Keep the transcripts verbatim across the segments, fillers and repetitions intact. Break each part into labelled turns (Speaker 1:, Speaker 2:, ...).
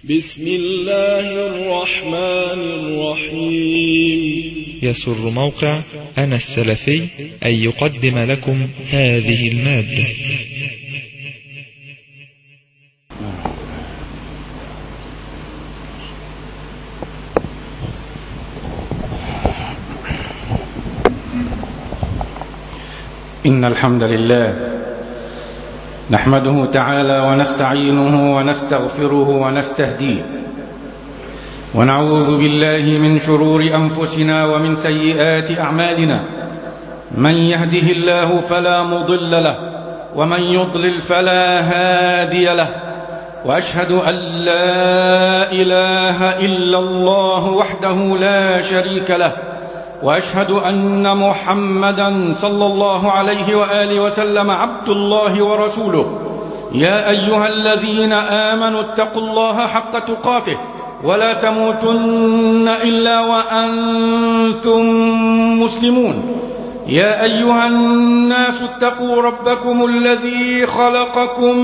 Speaker 1: بسم الله الرحمن الرحيم.
Speaker 2: يسر موقع أنا السلفي أن يقدم لكم هذه المادة.
Speaker 3: إن الحمد لله نحمده تعالى ونستعينه ونستغفره ونستهديه، ونعوذ بالله من شرور أنفسنا ومن سيئات أعمالنا. من يهده الله فلا مضل له، ومن يضلل فلا هادي له. وأشهد أن لا إله إلا الله وحده لا شريك له، وأشهد أن محمدًا صلى الله عليه وآله وسلم عبد الله ورسوله. يا أيها الذين آمنوا اتقوا الله حق تقاته ولا تموتن إلا وأنتم مسلمون. يا أيها الناس اتقوا ربكم الذي خلقكم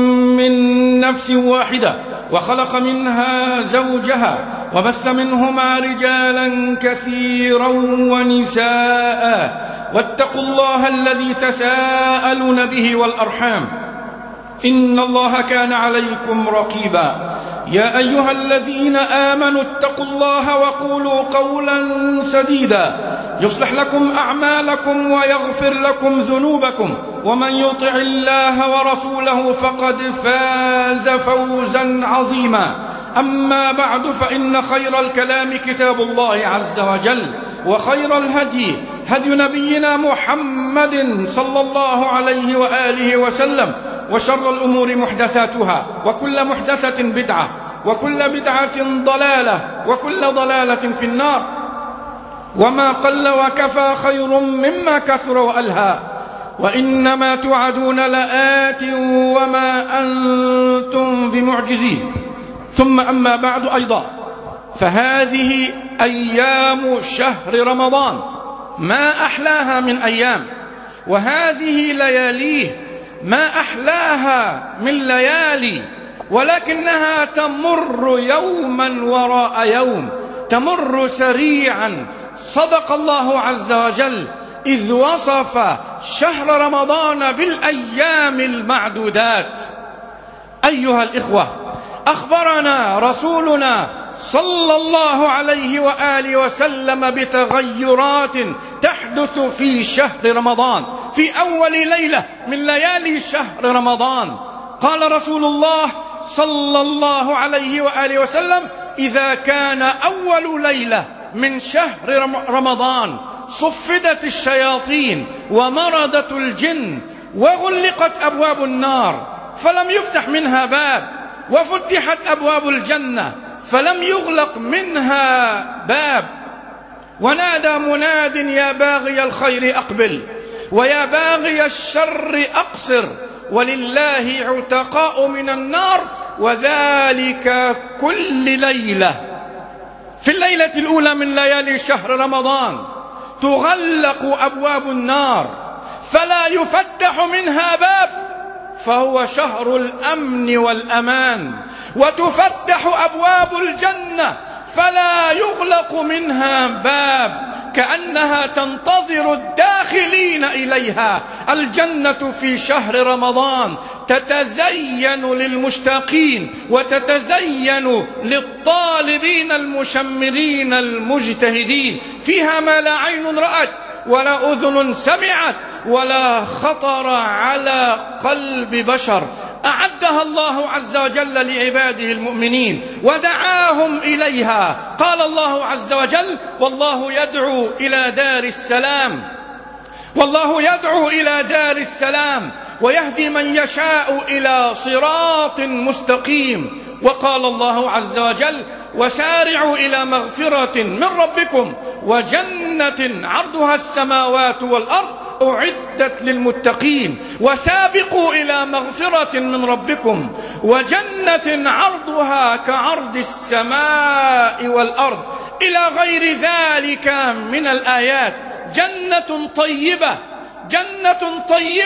Speaker 3: من نفس واحدة وخلق منها زوجها وبث منهما رجالا كثيرا ونساء، واتقوا الله الذي تساءلون به والأرحام، إن الله كان عليكم رقيبا. يا أيها الذين آمنوا اتقوا الله وقولوا قولا سديدا يصلح لكم أعمالكم ويغفر لكم ذنوبكم، ومن يطع الله ورسوله فقد فاز فوزا عظيما. أما بعد، فإن خير الكلام كتاب الله عز وجل، وخير الهدي هدي نبينا محمد صلى الله عليه وآله وسلم، وشر الأمور محدثاتها، وكل محدثة بدعة، وكل بدعة ضلالة، وكل ضلالة في النار. وما قل وكفى خير مما كثر وألهى، وإنما توعدون لآت وما أنتم بمعجزين. ثم أما بعد، أيضا فهذه أيام شهر رمضان ما أحلاها من أيام، وهذه لياليه ما أحلاها من ليالي، ولكنها تمر يوما وراء يوم، تمر سريعا. صدق الله عز وجل إذ وصف شهر رمضان بالأيام المعدودات. أيها الإخوة، أخبرنا رسولنا صلى الله عليه وآله وسلم بتغيرات تحدث في شهر رمضان، في أول ليلة من ليالي شهر رمضان. قال رسول الله صلى الله عليه وآله وسلم: إذا كان أول ليلة من شهر رمضان صفدت الشياطين ومردت الجن وغلقت أبواب النار فلم يفتح منها باب، وفتحت أبواب الجنة فلم يغلق منها باب، ونادى مناد: يا باغي الخير أقبل، ويا باغي الشر أقصر، ولله عتقاء من النار، وذلك كل ليلة. في الليلة الأولى من ليالي شهر رمضان تغلق أبواب النار فلا يفتح منها باب، فهو شهر الأمن والأمان. وتفتح أبواب الجنة فلا يغلق منها باب، كأنها تنتظر الداخلين إليها. الجنة في شهر رمضان تتزين للمشتاقين، وتتزين للطالبين المشمرين المجتهدين. فيها ما لا عين رأت ولا أذن سمعت ولا خطر على قلب بشر. أعدها الله عز وجل لعباده المؤمنين ودعاهم إليها. قال الله عز وجل: والله يدعو إلى دار السلام، والله يدعو إلى دار السلام ويهدي من يشاء إلى صراط مستقيم. وقال الله عز وجل: وسارعوا إلى مغفرة من ربكم وجنة عرضها السماوات والأرض أعدت للمتقين. وسابقوا إلى مغفرة من ربكم وجنة عرضها كعرض السماء والأرض، إلى غير ذلك من الآيات. جنة طيبة، جنة طيبة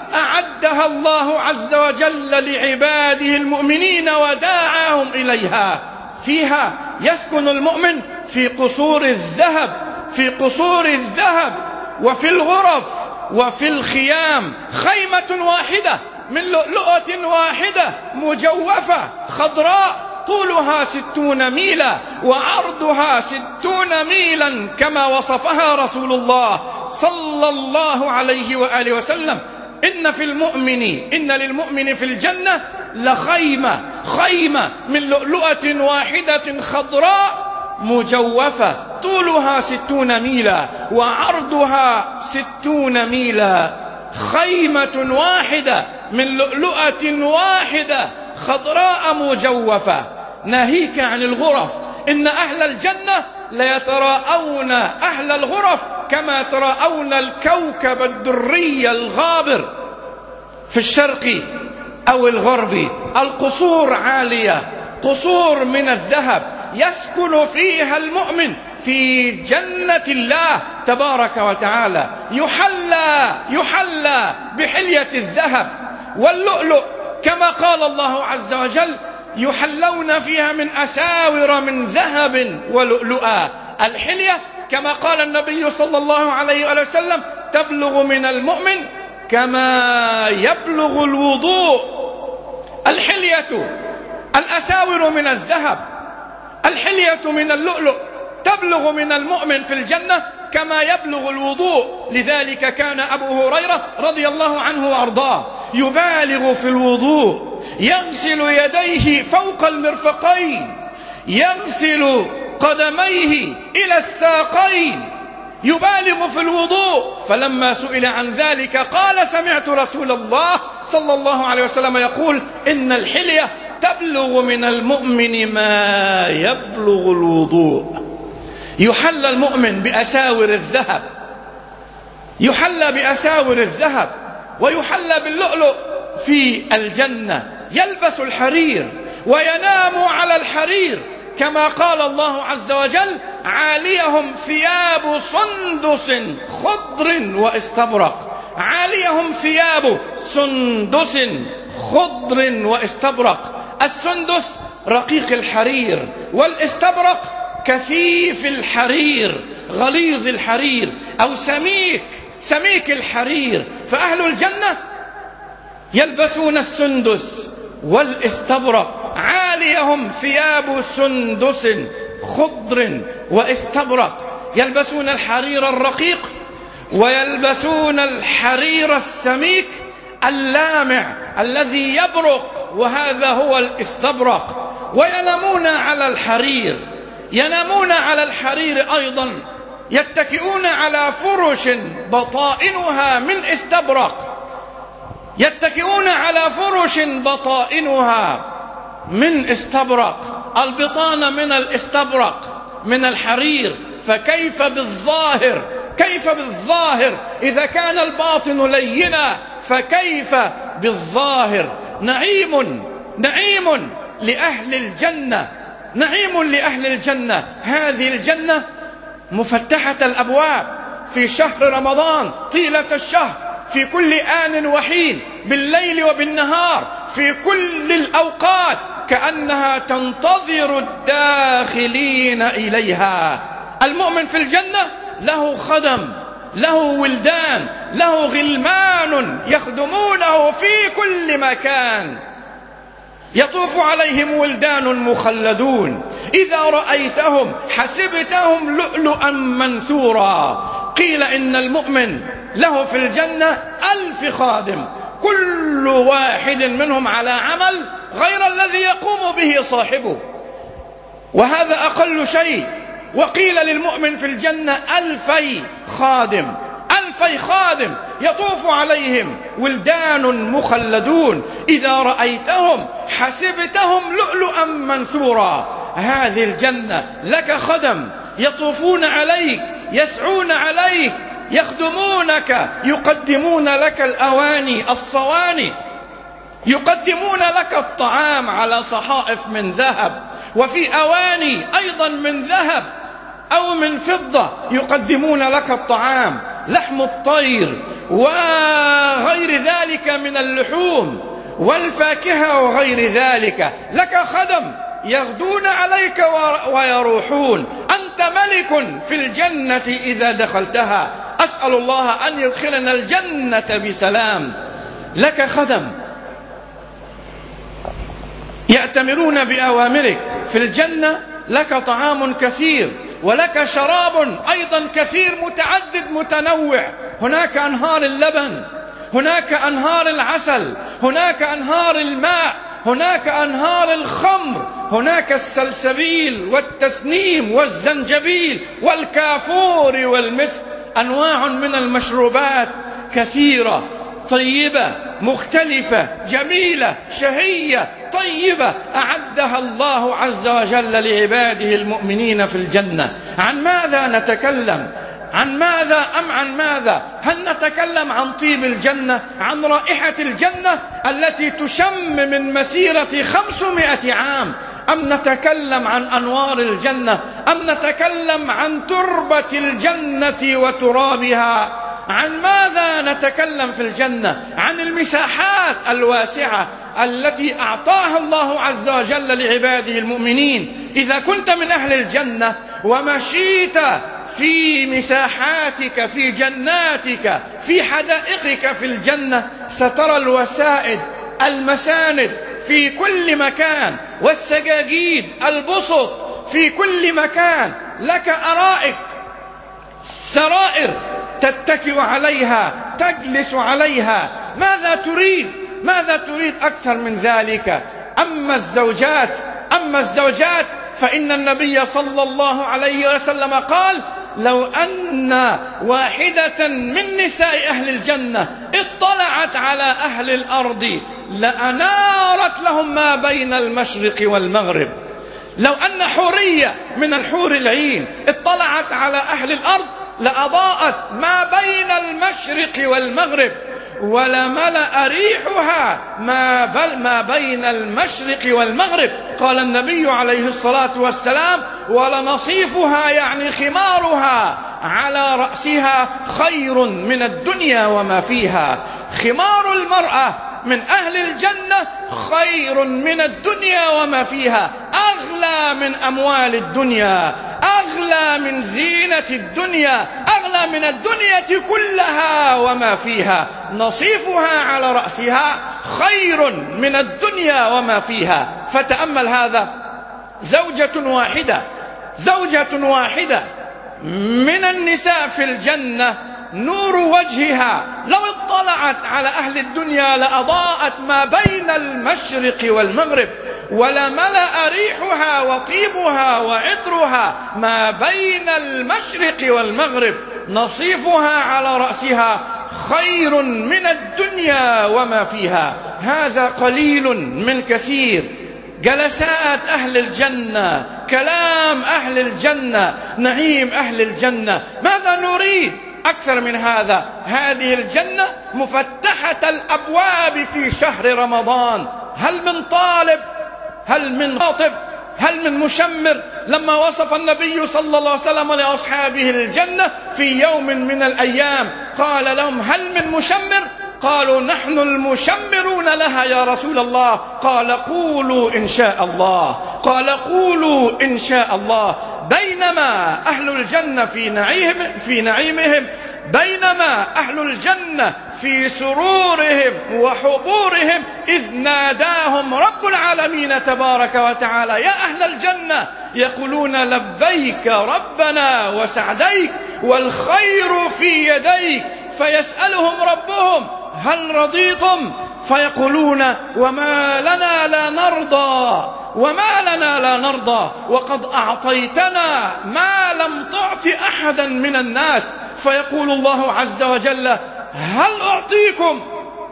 Speaker 3: أعدها الله عز وجل لعباده المؤمنين وداعاهم إليها. فيها يسكن المؤمن في قصور الذهب، في قصور الذهب وفي الغرف وفي الخيام، خيمة واحدة من لؤلؤة واحدة مجوفة خضراء طولها ستون ميلا وعرضها ستون ميلا كما وصفها رسول الله صلى الله عليه وآله وسلم. إن في المؤمن إن للمؤمن في الجنة لخيمة، خيمة من لؤلؤة واحدة خضراء مجوفة طولها ستون ميلا وعرضها ستون ميلا، خيمة واحدة من لؤلؤة واحدة خضراء مجوفة. ناهيك عن الغرف، إن أهل الجنة ليتراءون أهل الغرف كما تراءون الكوكب الدري الغابر في الشرق أو الغرب. القصور عالية، قصور من الذهب يسكن فيها المؤمن في جنة الله تبارك وتعالى، يحلى يحلى بحلية الذهب واللؤلؤ كما قال الله عز وجل: يحلون فيها من أساور من ذهب ولؤلؤا. الحلية كما قال النبي صلى الله عليه وسلم تبلغ من المؤمن كما يبلغ الوضوء. الحلية الأساور من الذهب، الحلية من اللؤلؤ تبلغ من المؤمن في الجنة كما يبلغ الوضوء. لذلك كان أبو هريرة رضي الله عنه وأرضاه يبالغ في الوضوء، يغسل يديه فوق المرفقين، يغسل قدميه إلى الساقين، يبالغ في الوضوء. فلما سئل عن ذلك قال: سمعت رسول الله صلى الله عليه وسلم يقول: إن الحلية تبلغ من المؤمن ما يبلغ الوضوء. يحلى المؤمن بأساور الذهب، يحلى بأساور الذهب ويحلى باللؤلؤ في الجنة، يلبس الحرير وينام على الحرير كما قال الله عز وجل: عاليهم ثياب سندس خضر واستبرق. عاليهم ثياب سندس خضر واستبرق. السندس رقيق الحرير، والاستبرق كثيف الحرير، غليظ الحرير أو سميك سميك الحرير. فأهل الجنة يلبسون السندس والاستبرق، عاليهم ثياب سندس خضر واستبرق. يلبسون الحرير الرقيق ويلبسون الحرير السميك اللامع الذي يبرق، وهذا هو الاستبرق. وينامون على الحرير، ينامون على الحرير أيضا، يتكئون على فرش بطائنها من استبرق، يتكئون على فرش بطائنها من استبرق. البطانة من الاستبرق من الحرير، فكيف بالظاهر، كيف بالظاهر إذا كان الباطن لينا فكيف بالظاهر. نعيم نعيم لأهل الجنة، نعيم لأهل الجنة. هذه الجنة مفتحة الأبواب في شهر رمضان طيلة الشهر، في كل آن وحين، بالليل وبالنهار، في كل الأوقات، كأنها تنتظر الداخلين إليها. المؤمن في الجنة له خدم، له ولدان، له غلمان يخدمونه في كل مكان، يطوف عليهم ولدان مخلدون إذا رأيتهم حسبتهم لؤلؤا منثورا. قيل إن المؤمن له في الجنة ألف خادم، كل واحد منهم على عمل غير الذي يقوم به صاحبه، وهذا أقل شيء. وقيل للمؤمن في الجنة ألفي خادم، ألفي خادم يطوف عليهم ولدان مخلدون إذا رأيتهم حسبتهم لؤلؤا منثورا. هذه الجنة لك خدم يطوفون عليك، يسعون عليك، يخدمونك، يقدمون لك الأواني الصواني، يقدمون لك الطعام على صحائف من ذهب، وفي أواني أيضا من ذهب أو من فضة يقدمون لك الطعام، لحم الطير وغير ذلك من اللحوم والفاكهة وغير ذلك. لك خدم يغدون عليك ويروحون، أنت ملك في الجنة إذا دخلتها. أسأل الله أن يدخلنا الجنة بسلام. لك خدم يأتمرون بأوامرك في الجنة، لك طعام كثير ولك شراب أيضا كثير متعدد متنوع. هناك أنهار اللبن، هناك أنهار العسل، هناك أنهار الماء، هناك أنهار الخمر، هناك السلسبيل والتسنيم والزنجبيل والكافور والمسك. أنواع من المشروبات كثيرة طيبة مختلفة جميلة شهية طيبة أعدها الله عز وجل لعباده المؤمنين في الجنة. عن ماذا نتكلم؟ عن ماذا أم عن ماذا؟ هل نتكلم عن طيب الجنة، عن رائحة الجنة التي تشم من مسيرة خمسمائة عام، أم نتكلم عن أنوار الجنة، أم نتكلم عن تربة الجنة وترابها؟ عن ماذا نتكلم في الجنة؟ عن المساحات الواسعة التي أعطاها الله عز وجل لعباده المؤمنين. إذا كنت من أهل الجنة ومشيت في مساحاتك في جناتك في حدائقك في الجنة، سترى الوسائد المساند في كل مكان والسجاجيد البسط في كل مكان. لك أرائك سرائر تتكئ عليها تجلس عليها. ماذا تريد؟ ماذا تريد أكثر من ذلك؟ أما الزوجات أما الزوجات فإن النبي صلى الله عليه وسلم قال: لو أن واحدة من نساء أهل الجنة اطلعت على أهل الأرض لأنارت لهم ما بين المشرق والمغرب. لو أن حورية من الحور العين اطلعت على أهل الأرض لأضاءت ما بين المشرق والمغرب، ولملأ ريحها ما, بل ما بين المشرق والمغرب. قال النبي عليه الصلاة والسلام: ولنصيفها يعني خمارها على رأسها خير من الدنيا وما فيها. خمار المرأة من أهل الجنة خير من الدنيا وما فيها، أغلى من أموال الدنيا، أغلى من زينة الدنيا، أغلى من الدنيا كلها وما فيها. نصيفها على رأسها خير من الدنيا وما فيها. فتأمل هذا، زوجة واحدة زوجة واحدة من النساء في الجنة نور وجهها لو اطلعت على أهل الدنيا لأضاءت ما بين المشرق والمغرب، ولملأ ريحها وطيبها وعطرها ما بين المشرق والمغرب. نصيفها على رأسها خير من الدنيا وما فيها. هذا قليل من كثير. جلسات أهل الجنة، كلام أهل الجنة، نعيم أهل الجنة. ماذا نريد أكثر من هذا؟ هذه الجنة مفتحة الأبواب في شهر رمضان. هل من طالب؟ هل من خاطب؟ هل من مشمر؟ لما وصف النبي صلى الله عليه وسلم لأصحابه الجنة في يوم من الأيام قال لهم: هل من مشمر؟ قالوا: نحن المشمرون لها يا رسول الله. قال: قولوا إن شاء الله. قال: قولوا إن شاء الله. بينما أهل الجنة في نعيم في نعيمهم، بينما أهل الجنة في سرورهم وحبورهم، إذ ناداهم رب العالمين تبارك وتعالى: يا أهل الجنة. يقولون: لبيك ربنا وسعديك والخير في يديك. فيسألهم ربهم: هل رضيتم؟ فيقولون: وما لنا لا نرضى وما لنا لا نرضى وقد أعطيتنا ما لم تعط أحدا من الناس. فيقول الله عز وجل: هل أعطيكم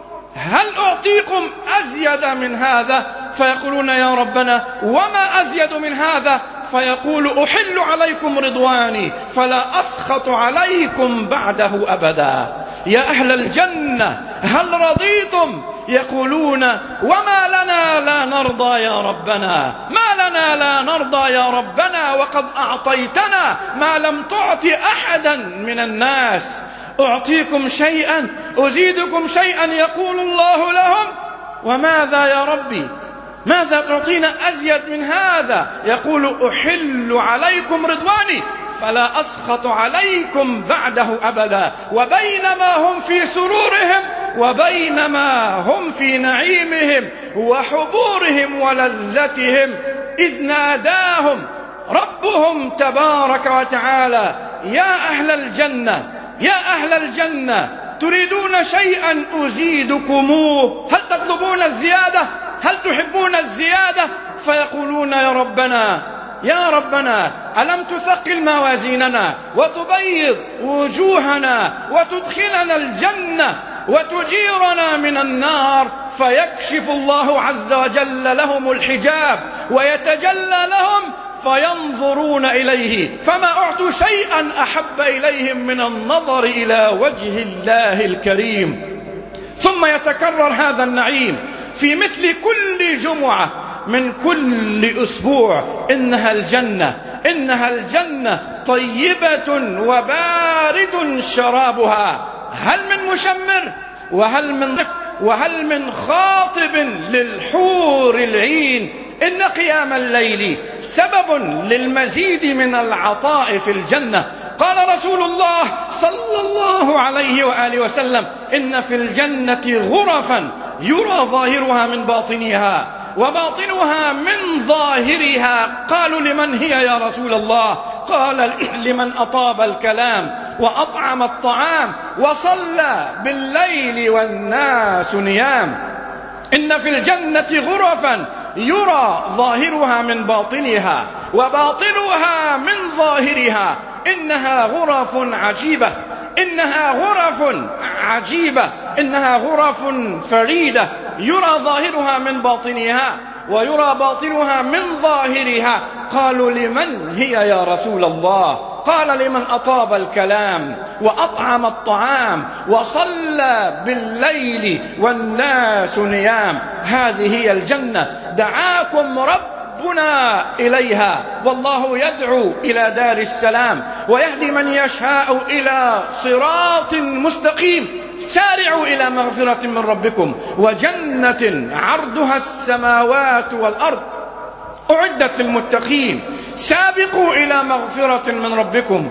Speaker 3: هل أعطيكم أزيد من هذا؟ فيقولون: يا ربنا وما أزيد من هذا؟ فيقول: أحل عليكم رضواني فلا أسخط عليكم بعده أبدا. يا أهل الجنة هل رضيتم؟ يقولون: وما لنا لا نرضى يا ربنا، ما لنا لا نرضى يا ربنا وقد أعطيتنا ما لم تعط أحدا من الناس. أعطيكم شيئا أزيدكم شيئا. يقول الله لهم: وماذا يا ربي؟ ماذا تعطينا أزيد من هذا؟ يقول: أحل عليكم رضواني فلا أسخط عليكم بعده أبدا. وبينما هم في سرورهم وبينما هم في نعيمهم وحبورهم ولذتهم إذ ناداهم ربهم تبارك وتعالى: يا أهل الجنة، يا أهل الجنة، تريدون شيئا أزيدكموه؟ هل تطلبون الزيادة؟ هل تحبون الزيادة؟ فيقولون: يا ربنا، يا ربنا، ألم تثقل موازيننا وتبيض وجوهنا وتدخلنا الجنة وتجيرنا من النار؟ فيكشف الله عز وجل لهم الحجاب ويتجلى لهم فينظرون إليه، فما أعطوا شيئا أحب إليهم من النظر إلى وجه الله الكريم. ثم يتكرر هذا النعيم في مثل كل جمعة من كل أسبوع. إنها الجنة، إنها الجنة طيبة وبارد شرابها. هل من مشمر وهل من وهل من خاطب للحور العين؟ إن قيام الليل سبب للمزيد من العطاء في الجنة. قال رسول الله صلى الله عليه وآله وسلم: إن في الجنة غرفا يرى ظاهرها من باطنها وباطنها من ظاهرها. قالوا: لمن هي يا رسول الله؟ قال: لمن أطاب الكلام وأطعم الطعام وصلى بالليل والناس نيام. إن في الجنة غرفا يرى ظاهرها من باطنها وباطنها من ظاهرها. إنها غرف عجيبة، إنها غرف عجيبة، إنها غرف فريدة، يرى ظاهرها من باطنها ويرى باطنها من ظاهرها. قالوا: لمن هي يا رسول الله؟ قال: لمن أطاب الكلام وأطعم الطعام وصلى بالليل والناس نيام. هذه هي الجنة دعاكم ربنا إليها، والله يدعو إلى دار السلام ويهدي من يشاء إلى صراط مستقيم. سارعوا إلى مغفرة من ربكم وجنة عرضها السماوات والأرض أعدت للمتقين. سابقوا إلى مغفرة من ربكم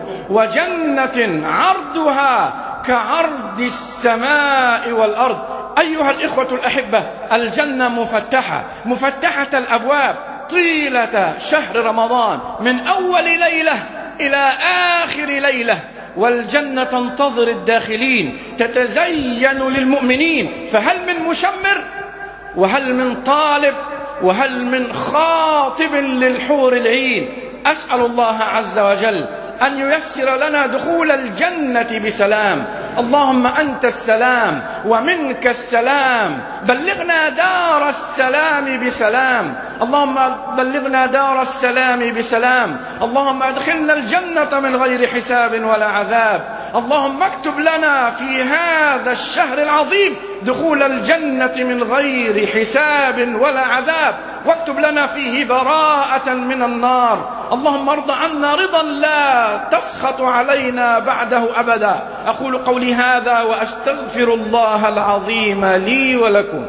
Speaker 3: وجنة عرضها كعرض السماء والأرض. أيها الإخوة الأحبة، الجنة مفتحة مفتحة الأبواب طيلة شهر رمضان من أول ليلة إلى آخر ليلة، والجنة تنتظر الداخلين تتزين للمؤمنين. فهل من مشمر وهل من طالب وهل من خاطب للحور العين؟ أسأل الله عز وجل أن ييسر لنا دخول الجنة بسلام. اللهم أنت السلام ومنك السلام، بلغنا دار السلام بسلام. اللهم بلغنا دار السلام بسلام. اللهم أدخلنا الجنة من غير حساب ولا عذاب. اللهم اكتب لنا في هذا الشهر العظيم دخول الجنة من غير حساب ولا عذاب، واكتب لنا فيه براءة من النار. اللهم ارض عنا رضا لا تسخط علينا بعده أبدا. أقول قولي هذا وأستغفر الله العظيم لي ولكم.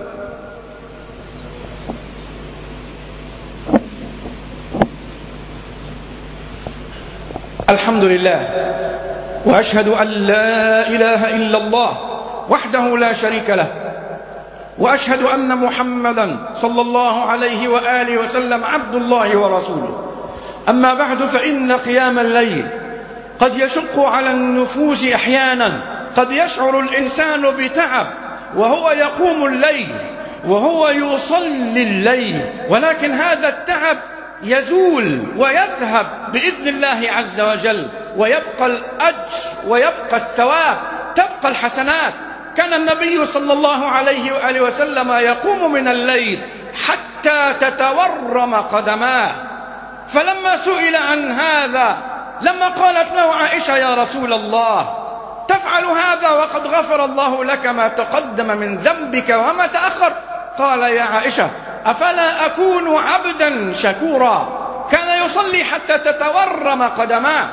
Speaker 3: الحمد لله، وأشهد أن لا إله إلا الله وحده لا شريك له، وأشهد أن محمدا صلى الله عليه وآله وسلم عبد الله ورسوله. أما بعد، فإن قيام الليل قد يشق على النفوس أحيانا. قد يشعر الإنسان بتعب وهو يقوم الليل وهو يصلي الليل، ولكن هذا التعب يزول ويذهب بإذن الله عز وجل، ويبقى الأجر ويبقى الثواب، تبقى الحسنات. كان النبي صلى الله عليه وآله وسلم يقوم من الليل حتى تتورم قدماه. فلما سئل عن هذا، لما قالت له عائشة: يا رسول الله، تفعل هذا وقد غفر الله لك ما تقدم من ذنبك وما تأخر؟ قال: يا عائشة، أفلا أكون عبدا شكورا؟ كان يصلي حتى تتورم قدماه.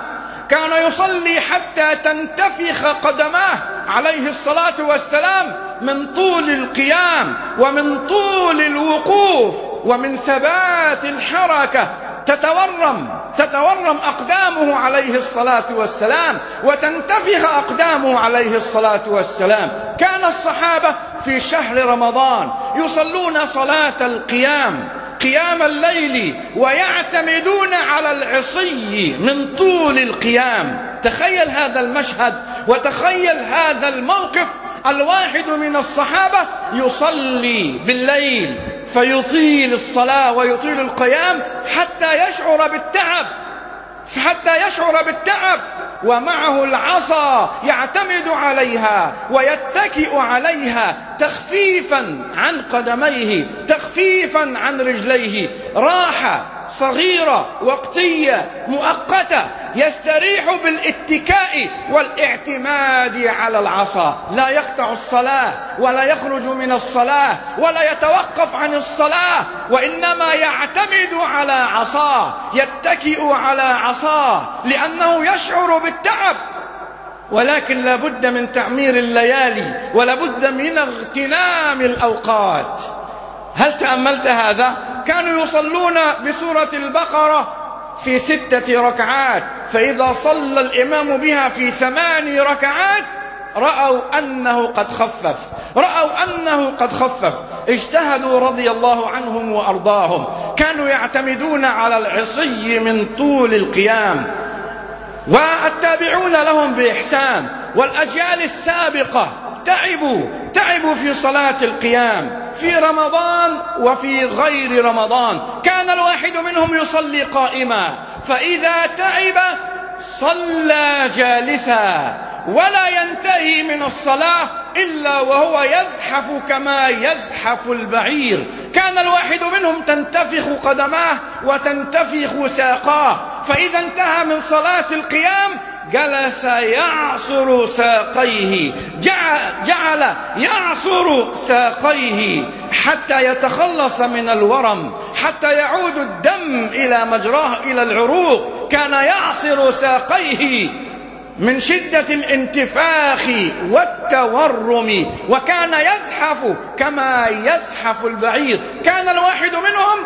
Speaker 3: كان يصلي حتى تنتفخ قدماه عليه الصلاة والسلام من طول القيام ومن طول الوقوف ومن ثبات الحركة. تتورم تتورم أقدامه عليه الصلاة والسلام وتنتفخ أقدامه عليه الصلاة والسلام. كان الصحابة في شهر رمضان يصلون صلاة القيام قيام الليل ويعتمدون على العصي من طول القيام. تخيل هذا المشهد وتخيل هذا الموقف، الواحد من الصحابة يصلي بالليل فيطيل الصلاة ويطيل القيام حتى يشعر بالتعب حتى يشعر بالتعب ومعه العصا يعتمد عليها ويتكئ عليها تخفيفا عن قدميه تخفيفا عن رجليه. راحة صغيرة وقتية مؤقتة يستريح بالاتكاء والاعتماد على العصا، لا يقطع الصلاة ولا يخرج من الصلاة ولا يتوقف عن الصلاة، وإنما يعتمد على عصاه يتكئ على عصاه لأنه يشعر بالتعب. ولكن لا بد من تعمير الليالي ولا بد من اغتنام الأوقات. هل تأملت هذا؟ كانوا يصلون بسورة البقرة في ستة ركعات، فإذا صلى الإمام بها في ثمان ركعات رأوا أنه قد خفف رأوا أنه قد خفف اجتهدوا رضي الله عنهم وأرضاهم. كانوا يعتمدون على العصي من طول القيام، والتابعون لهم بإحسان والأجيال السابقة تعبوا تعبوا في صلاة القيام في رمضان وفي غير رمضان. كان الواحد منهم يصلي قائما، فإذا تعب صلى جالسا ولا ينتهي من الصلاة إلا وهو يزحف كما يزحف البعير. كان الواحد منهم تنتفخ قدماه وتنتفخ ساقاه، فإذا انتهى من صلاة القيام جلس يعصر ساقيه جعل يعصر ساقيه حتى يتخلص من الورم، حتى يعود الدم إلى مجراه إلى العروق. كان يعصر ساقيه من شدة الانتفاخ والتورم، وكان يزحف كما يزحف البعير. كان الواحد منهم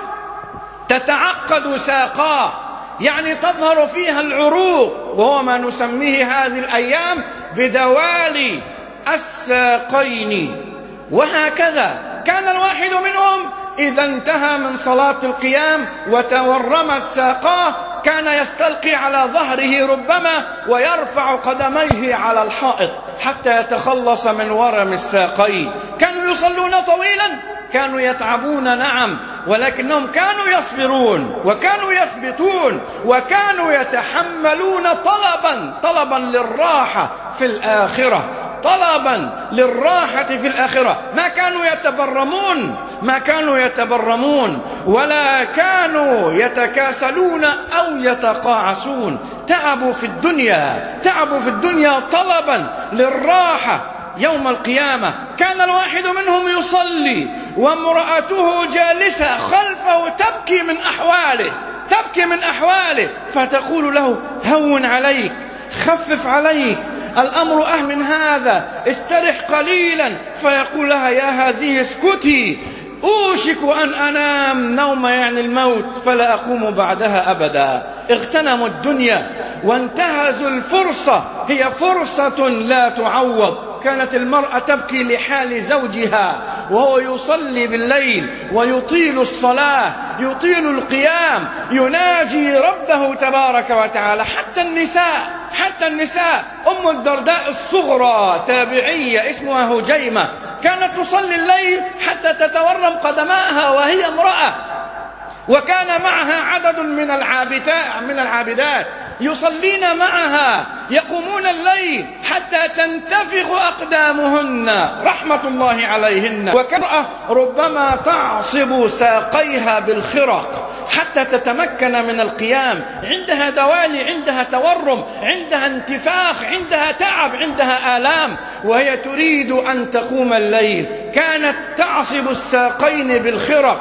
Speaker 3: تتعقد ساقاه، يعني تظهر فيها العروق، وهو ما نسميه هذه الأيام بدوالي الساقين. وهكذا كان الواحد منهم إذا انتهى من صلاة القيام وتورمت ساقاه كان يستلقي على ظهره ربما ويرفع قدميه على الحائط حتى يتخلص من ورم الساقين. كانوا يصلون طويلا، كانوا يتعبون نعم، ولكنهم كانوا يصبرون وكانوا يثبتون وكانوا يتحملون طلبا طلبا للراحة في الآخرة طلبا للراحة في الآخرة. ما كانوا يتبرمون ما كانوا يتبرمون ولا كانوا يتكاسلون أو يتقاعسون. تعبوا في الدنيا تعبوا في الدنيا طلبا للراحة يوم القيامة. كان الواحد منهم يصلي وامرأته جالسة خلفه تبكي من أحواله تبكي من أحواله فتقول له هون عليك، خفف عليك، الأمر أهون هذا، استرح قليلا. فيقول لها يا هذه اسكتي، أوشك أن أنام نوم يعني الموت فلا أقوم بعدها أبدا. اغتنموا الدنيا وانتهزوا الفرصة، هي فرصة لا تعوض. كانت المرأة تبكي لحال زوجها وهو يصلي بالليل ويطيل الصلاة يطيل القيام يناجي ربه تبارك وتعالى. حتى النساء حتى النساء أم الدرداء الصغرى تابعية اسمها هجيمة كانت تصلي الليل حتى تتورم قدماها وهي امرأة، وكان معها عدد من العابدات من العابدات يصلين معها يقومون الليل حتى تنتفخ أقدامهن رحمة الله عليهن. وكرأة ربما تعصب ساقيها بالخرق حتى تتمكن من القيام، عندها دوالي، عندها تورم، عندها انتفاخ، عندها تعب، عندها آلام، وهي تريد أن تقوم الليل. كانت تعصب الساقين بالخرق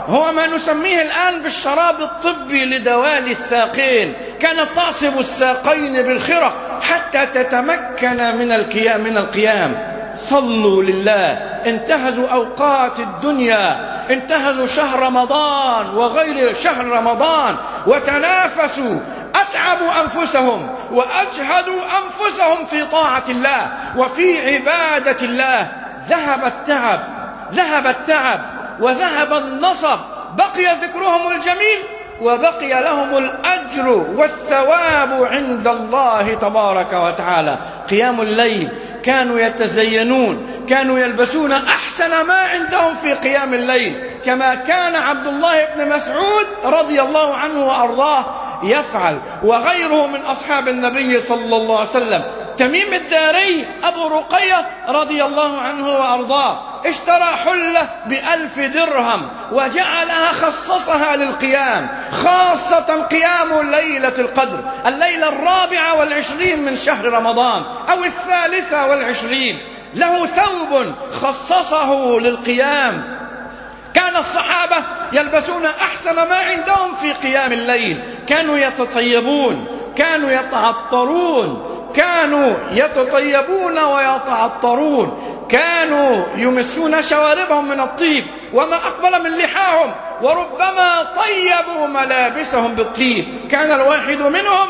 Speaker 3: هو ما نسميه الآن بالشراب الطبي لدوال الساقين. كانت تعصب الساقين بالخرق حتى تتمكن من القيام من القيام. صلوا لله. انتهزوا أوقات الدنيا، انتهزوا شهر رمضان وغير شهر رمضان وتنافسوا، أتعبوا أنفسهم وأجهدوا أنفسهم في طاعة الله وفي عبادة الله. ذهب التعب ذهب التعب وذهب النصب، بقي ذكرهم الجميل وبقي لهم الأجر والثواب عند الله تبارك وتعالى. قيام الليل، كانوا يتزينون، كانوا يلبسون أحسن ما عندهم في قيام الليل، كما كان عبد الله بن مسعود رضي الله عنه وأرضاه يفعل، وغيره من أصحاب النبي صلى الله عليه وسلم. تميم الداري أبو رقية رضي الله عنه وأرضاه اشترى حلة بألف درهم وجعلها خصصها للقيام، خاصة قيام ليلة القدر، الليلة الرابعة والعشرين من شهر رمضان أو الثالثة والعشرين، له ثوب خصصه للقيام. كان الصحابة يلبسون أحسن ما عندهم في قيام الليل، كانوا يتطيبون، كانوا يتعطرون، كانوا يتطيبون ويتعطرون، كانوا يمسون شواربهم من الطيب وما أقبل من لحاهم، وربما طيبوا ملابسهم بالطيب. كان الواحد منهم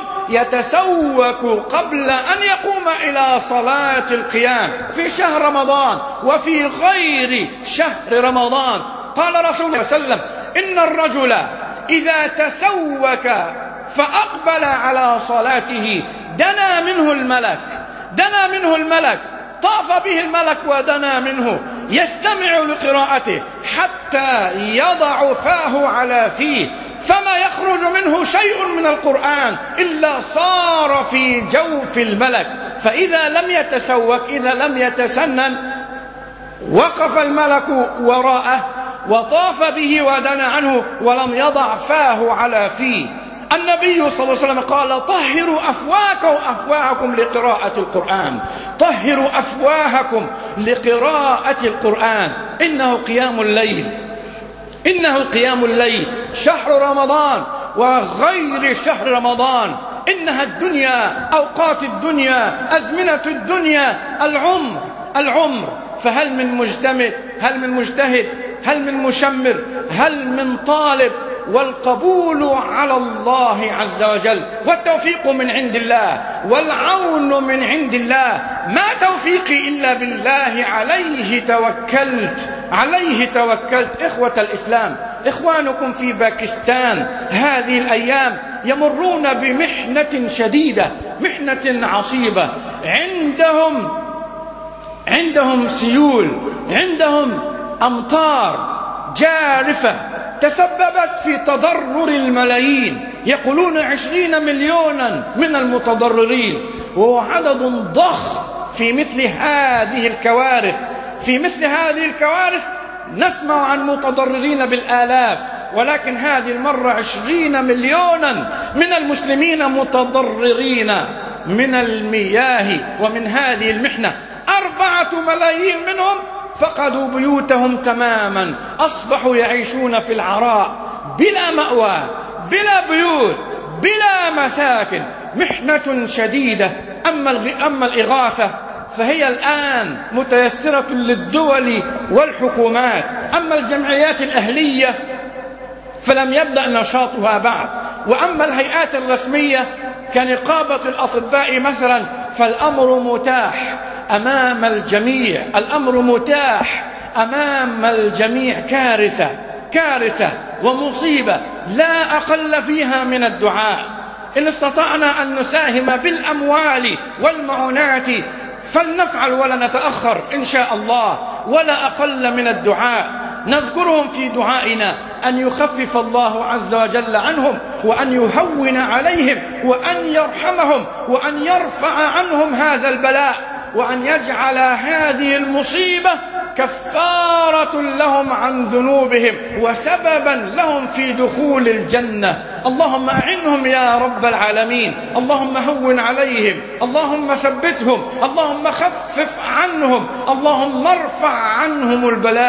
Speaker 3: يتسوك قبل أن يقوم إلى صلاة القيام في شهر رمضان وفي غير شهر رمضان. قال رسول الله صلى الله عليه وسلم: إن الرجل إذا تسوك فأقبل على صلاته دنا منه الملك دنا منه الملك طاف به الملك ودنا منه يستمع لقراءته حتى يضع فاه على فيه، فما يخرج منه شيء من القرآن إلا صار في جوف الملك. فإذا لم يتسوك، إذا لم يتسنن، وقف الملك وراءه وطاف به ودنا عنه ولم يضع فاه على فيه. النبي صلى الله عليه وسلم قال: طهروا أفواهكم أفواهكم لقراءة القرآن، طهروا أفواهكم لقراءة القرآن. إنه قيام الليل، إنه قيام الليل، شهر رمضان وغير شهر رمضان. إنها الدنيا، أوقات الدنيا، أزمنة الدنيا، العمر العمر فهل من مجتمع، هل من مجتهد، هل من مشمر، هل من طالب؟ والقبول على الله عز وجل، والتوفيق من عند الله، والعون من عند الله. ما توفيقي إلا بالله، عليه توكلت عليه توكلت. إخوة الإسلام، إخوانكم في باكستان هذه الأيام يمرون بمحنة شديدة، محنة عصيبة. عندهم عندهم سيول، عندهم أمطار جارفة تسببت في تضرر الملايين، يقولون عشرين مليونا من المتضررين، وهو عدد ضخم في مثل هذه الكوارث. في مثل هذه الكوارث نسمع عن متضررين بالآلاف، ولكن هذه المرة عشرين مليونا من المسلمين متضررين من المياه ومن هذه المحنة. أربعة ملايين منهم فقدوا بيوتهم تماما، أصبحوا يعيشون في العراء بلا مأوى، بلا بيوت، بلا مساكن. محنة شديدة. أما الإغاثة فهي الآن متيسرة للدول والحكومات. أما الجمعيات الأهلية فلم يبدأ نشاطها بعد. وأما الهيئات الرسمية كنقابة الأطباء مثلا فالأمر متاح أمام الجميع، الأمر متاح أمام الجميع. كارثة كارثة ومصيبة لا أقل فيها من الدعاء. إن استطعنا أن نساهم بالأموال والمعونات فلنفعل ولا نتأخر إن شاء الله، ولا أقل من الدعاء. نذكرهم في دعائنا أن يخفف الله عز وجل عنهم، وأن يهون عليهم، وأن يرحمهم، وأن يرفع عنهم هذا البلاء، وأن يجعل هذه المصيبة كفارة لهم عن ذنوبهم وسببا لهم في دخول الجنة. اللهم أعنهم يا رب العالمين، اللهم هون عليهم، اللهم ثبتهم، اللهم خفف عنهم، اللهم ارفع عنهم البلاء.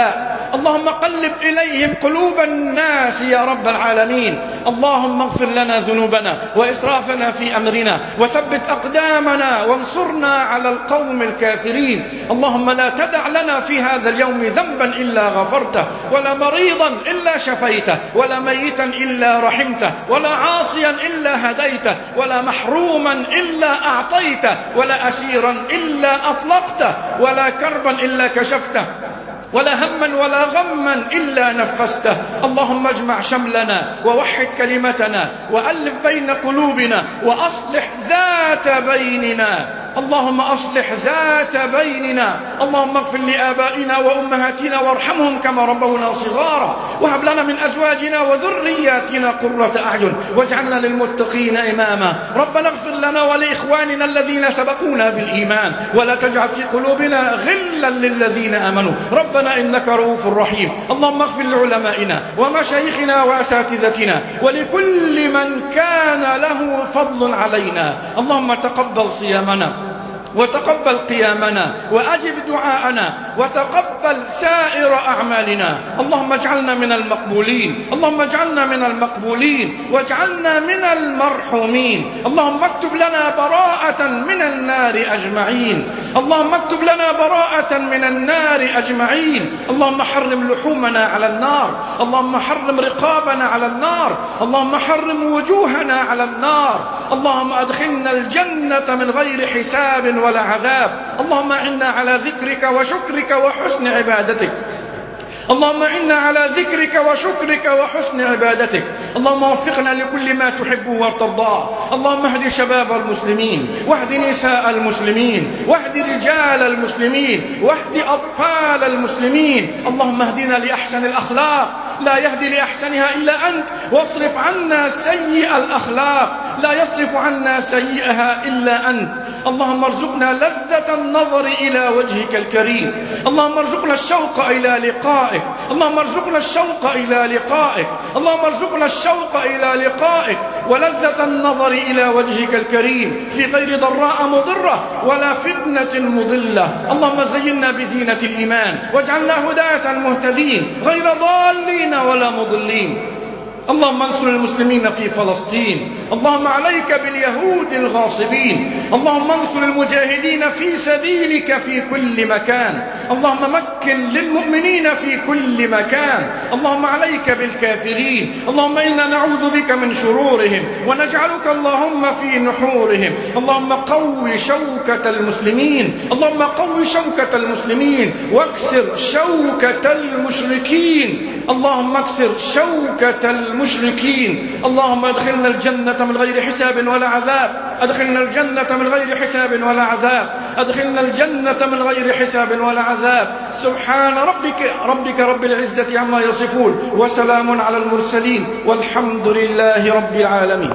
Speaker 3: اللهم قلب إليهم قلوب الناس يا رب العالمين. اللهم اغفر لنا ذنوبنا وإسرافنا في أمرنا وثبت أقدامنا وانصرنا على القوم الكافرين. اللهم لا تدع لنا في هذا اليوم ذنبا إلا غفرته، ولا مريضا إلا شفيته، ولا ميتا إلا رحمته، ولا عاصيا إلا هديته، ولا محروما إلا أعطيته، ولا أسيرا إلا أطلقته، ولا كربا إلا كشفته، ولا هما ولا غما إلا نفسته. اللهم اجمع شملنا ووحد كلمتنا وألف بين قلوبنا وأصلح ذات بيننا. اللهم أصلح ذات بيننا. اللهم اغفر لآبائنا وأمهاتنا وارحمهم كما ربونا صغارا، وهب لنا من أزواجنا وذرياتنا قرة أعين واجعلنا للمتقين إماما. ربنا اغفر لنا ولإخواننا الذين سبقونا بالإيمان ولا تجعل في قلوبنا غلا للذين آمنوا ربنا إنك رؤوف رحيم. اللهم اغفر لعلمائنا ومشايخنا وأساتذتنا ولكل من كان له فضل علينا. اللهم تقبل صيامنا وتقبل قيامنا وأجب دعاءنا وتقبل سائر أعمالنا. اللهم اجعلنا من المقبولين، اللهم اجعلنا من المقبولين واجعلنا من المرحومين. اللهم اكتب لنا براءة من النار أجمعين. اللهم اكتب لنا براءة من النار أجمعين. اللهم حرم لحومنا على النار، اللهم حرم رقابنا على النار، اللهم حرم وجوهنا على النار. اللهم أدخلنا الجنة من غير حساب ولا عذاب. اللهم إنا على ذكرك وشكرك وحسن عبادتك. اللهم إنا على ذكرك وشكرك وحسن عبادتك. اللهم وفقنا لكل ما تحب وترضاه. اللهم اهد شباب المسلمين واهد نساء المسلمين واهد رجال المسلمين واهد أطفال المسلمين. اللهم اهدنا لأحسن الأخلاق، لا يهدي لأحسنها إلا أنت، واصرف عنا سيء الأخلاق، لا يصرف عنا سيئها إلا أنت. اللهم ارزقنا لذة النظر إلى وجهك الكريم. اللهم ارزقنا الشوق إلى لقائك. اللهم ارزقنا الشوق إلى لقائك. اللهم ارزقنا الشوق إلى لقائك ولذة النظر إلى وجهك الكريم في غير ضراء مضرة ولا فتنة مضلة. اللهم زينا بزينة الإيمان واجعلنا هداة مهتدين غير ضالين ولا مضلين. اللهم انصر المسلمين في فلسطين. اللهم عليك باليهود الغاصبين. اللهم انصر المجاهدين في سبيلك في كل مكان. اللهم مكن للمؤمنين في كل مكان. اللهم عليك بالكافرين. اللهم إنا نعوذ بك من شرورهم ونجعلك اللهم في نحورهم. اللهم قو شوكة المسلمين. اللهم قو شوكة المسلمين واكسر شوكة المشركين. اللهم اكسر شوكة المشركين. اللهم ادخلنا الجنة من غير حساب ولا عذاب. ادخلنا الجنة من غير حساب ولا عذاب. ادخلنا الجنة من غير حساب ولا عذاب. سبحان ربك ربك رب العزة عما يصفون وسلام على المرسلين والحمد لله رب العالمين.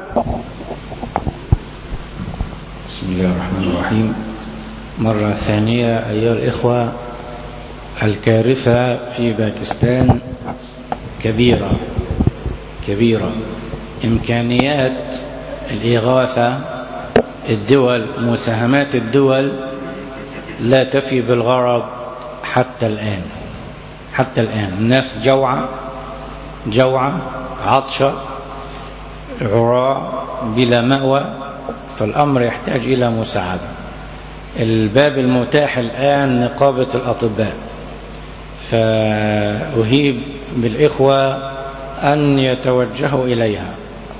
Speaker 4: بسم الله الرحمن الرحيم. مرة ثانية أيها الإخوة، الكارثة في باكستان كبيرة كبيرة. إمكانيات الإغاثة الدول، مساهمات الدول لا تفي بالغرض حتى الآن. حتى الآن الناس جوعة جوعة عطشة عراء بلا مأوى، فالأمر يحتاج إلى مساعدة. الباب المتاح الآن نقابة الأطباء، فأهيب بالإخوة أن يتوجهوا إليها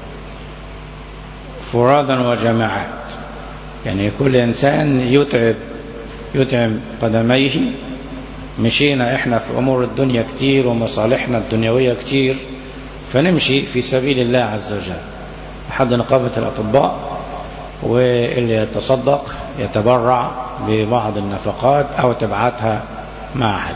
Speaker 4: فرادا وجماعات. يعني كل إنسان يتعب يتعب قدميه. مشينا إحنا في أمور الدنيا كتير ومصالحنا الدنيوية كتير، فنمشي في سبيل الله عز وجل لحد نقابة الأطباء، واللي يتصدق يتبرع ببعض النفقات أو تبعتها معهد.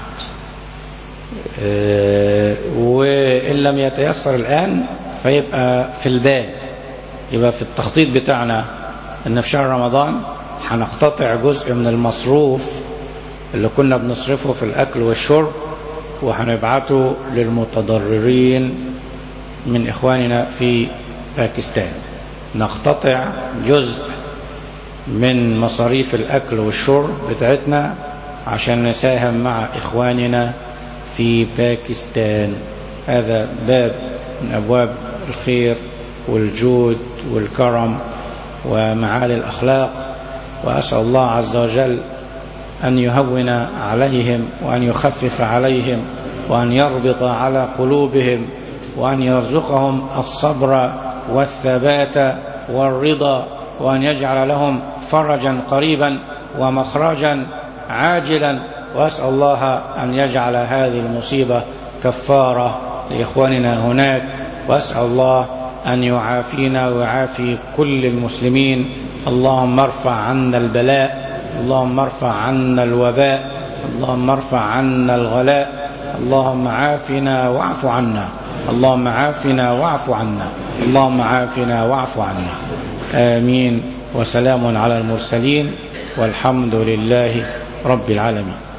Speaker 4: وإن لم يتيسر الآن فيبقى في البال، يبقى في التخطيط بتاعنا أن في شهر رمضان هنقتطع جزء من المصروف اللي كنا بنصرفه في الأكل والشرب وهنبعته للمتضررين من إخواننا في باكستان. نقتطع جزء من مصاريف الأكل والشرب بتاعتنا عشان نساهم مع إخواننا في باكستان. هذا باب من أبواب الخير والجود والكرم ومعالي الأخلاق، وأسأل الله عز وجل أن يهون عليهم وأن يخفف عليهم وأن يربط على قلوبهم وأن يرزقهم الصبر والثبات والرضا، وأن يجعل لهم فرجا قريبا ومخرجا عاجلا. وأسأل الله أن يجعل هذه المصيبة كفارة لإخواننا هناك، وأسأل الله أن يعافينا ويعافي كل المسلمين. اللهم ارفع عنا البلاء، اللهم ارفع عنا الوباء، اللهم ارفع عنا الغلاء، اللهم عافنا واعف عنا، اللهم عافنا واعف عنا، اللهم عافنا واعف عنا. آمين. وسلام على المرسلين والحمد لله رب العالمين.